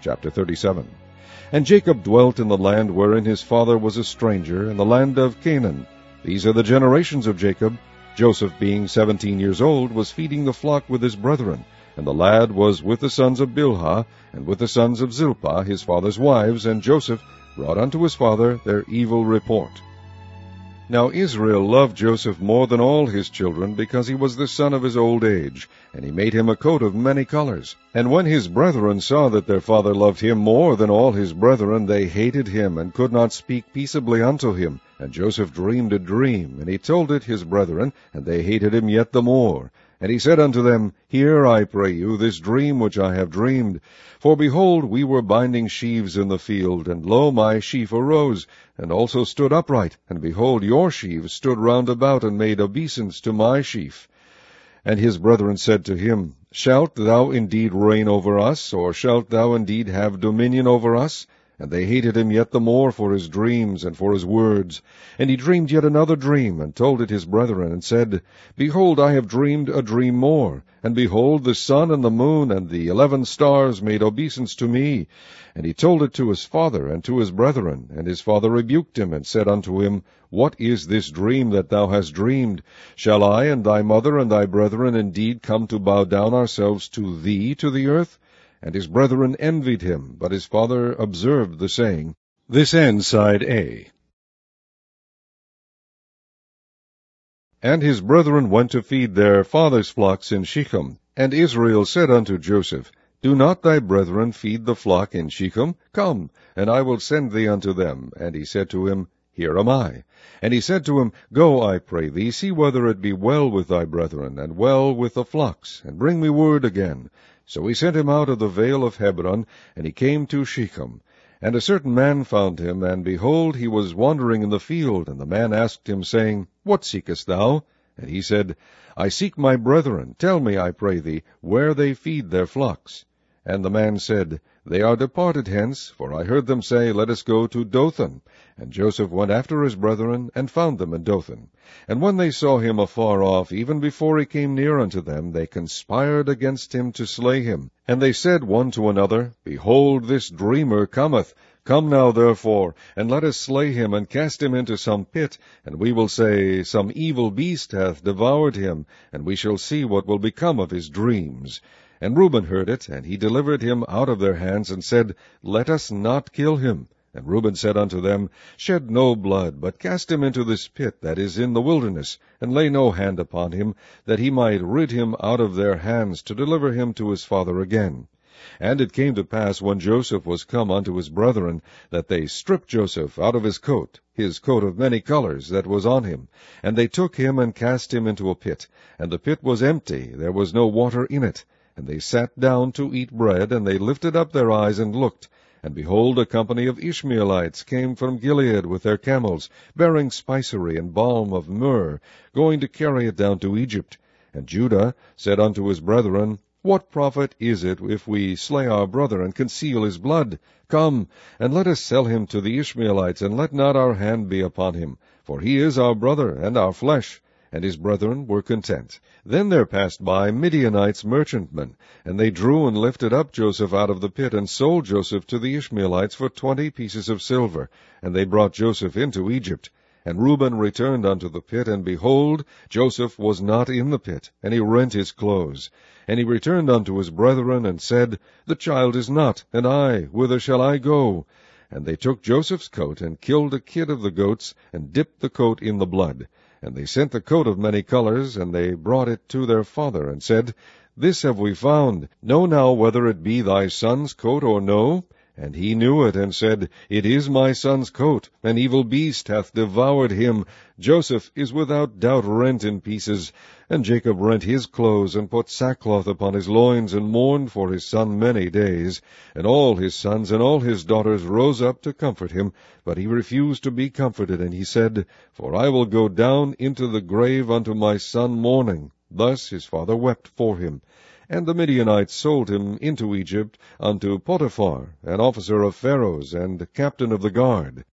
Chapter 37. And Jacob dwelt in the land wherein his father was a stranger, in the land of Canaan. These are the generations of Jacob. Joseph, being 17 years old, was feeding the flock with his brethren, and the lad was with the sons of Bilhah, and with the sons of Zilpah, his father's wives, and Joseph brought unto his father their evil report. Now Israel loved Joseph more than all his children, because he was the son of his old age, and he made him a coat of many colors. And when his brethren saw that their father loved him more than all his brethren, they hated him, and could not speak peaceably unto him. And Joseph dreamed a dream, and he told it his brethren, and they hated him yet the more. And he said unto them, Hear, I pray you, this dream which I have dreamed. For behold, we were binding sheaves in the field, and lo, my sheaf arose, and also stood upright, and behold, your sheaves stood round about, and made obeisance to my sheaf. And his brethren said to him, Shalt thou indeed reign over us, or shalt thou indeed have dominion over us? And they hated him yet the more for his dreams and for his words. And he dreamed yet another dream, and told it his brethren, and said, Behold, I have dreamed a dream more. And behold, the sun and the moon and the 11 stars made obeisance to me. And he told it to his father and to his brethren. And his father rebuked him, and said unto him, What is this dream that thou hast dreamed? Shall I and thy mother and thy brethren indeed come to bow down ourselves to thee to the earth? And his brethren envied him, but his father observed the saying. This ends side A. And his brethren went to feed their father's flocks in Shechem. And Israel said unto Joseph, Do not thy brethren feed the flock in Shechem? Come, and I will send thee unto them. And he said to him, Here am I. And he said to him, Go, I pray thee, see whether it be well with thy brethren, and well with the flocks, and bring me word again. So he sent him out of the vale of Hebron, and he came to Shechem. And a certain man found him, and behold, he was wandering in the field. And the man asked him, saying, What seekest thou? And he said, I seek my brethren. Tell me, I pray thee, where they feed their flocks. And the man said, They are departed hence, for I heard them say, Let us go to Dothan. And Joseph went after his brethren, and found them in Dothan. And when they saw him afar off, even before he came near unto them, they conspired against him to slay him. And they said one to another, Behold, this dreamer cometh. Come now, therefore, and let us slay him, and cast him into some pit, and we will say, Some evil beast hath devoured him, and we shall see what will become of his dreams. And Reuben heard it, and he delivered him out of their hands, and said, Let us not kill him. And Reuben said unto them, Shed no blood, but cast him into this pit that is in the wilderness, and lay no hand upon him, that he might rid him out of their hands, to deliver him to his father again. And it came to pass, when Joseph was come unto his brethren, that they stripped Joseph out of his coat of many colors that was on him. And they took him, and cast him into a pit. And the pit was empty, there was no water in it. And they sat down to eat bread, and they lifted up their eyes and looked. And behold, a company of Ishmaelites came from Gilead with their camels, bearing spicery and balm of myrrh, going to carry it down to Egypt. And Judah said unto his brethren, What profit is it if we slay our brother, and conceal his blood? Come, and let us sell him to the Ishmaelites, and let not our hand be upon him, for he is our brother, and our flesh. And his brethren were content. Then there passed by Midianites merchantmen, and they drew and lifted up Joseph out of the pit, and sold Joseph to the Ishmaelites for 20 pieces of silver. And they brought Joseph into Egypt. And Reuben returned unto the pit, and behold, Joseph was not in the pit, and he rent his clothes. And he returned unto his brethren, and said, The child is not, and I, whither shall I go? And they took Joseph's coat, and killed a kid of the goats, and dipped the coat in the blood. And they sent the coat of many colors, and they brought it to their father, and said, This have we found. Know now whether it be thy son's coat or no. And he knew it, and said, It is my son's coat. An evil beast hath devoured him. Joseph is without doubt rent in pieces. And Jacob rent his clothes, and put sackcloth upon his loins, and mourned for his son many days. And all his sons and all his daughters rose up to comfort him. But he refused to be comforted, and he said, For I will go down into the grave unto my son mourning. Thus his father wept for him. And the Midianites sold him into Egypt unto Potiphar, an officer of Pharaoh's, and captain of the guard.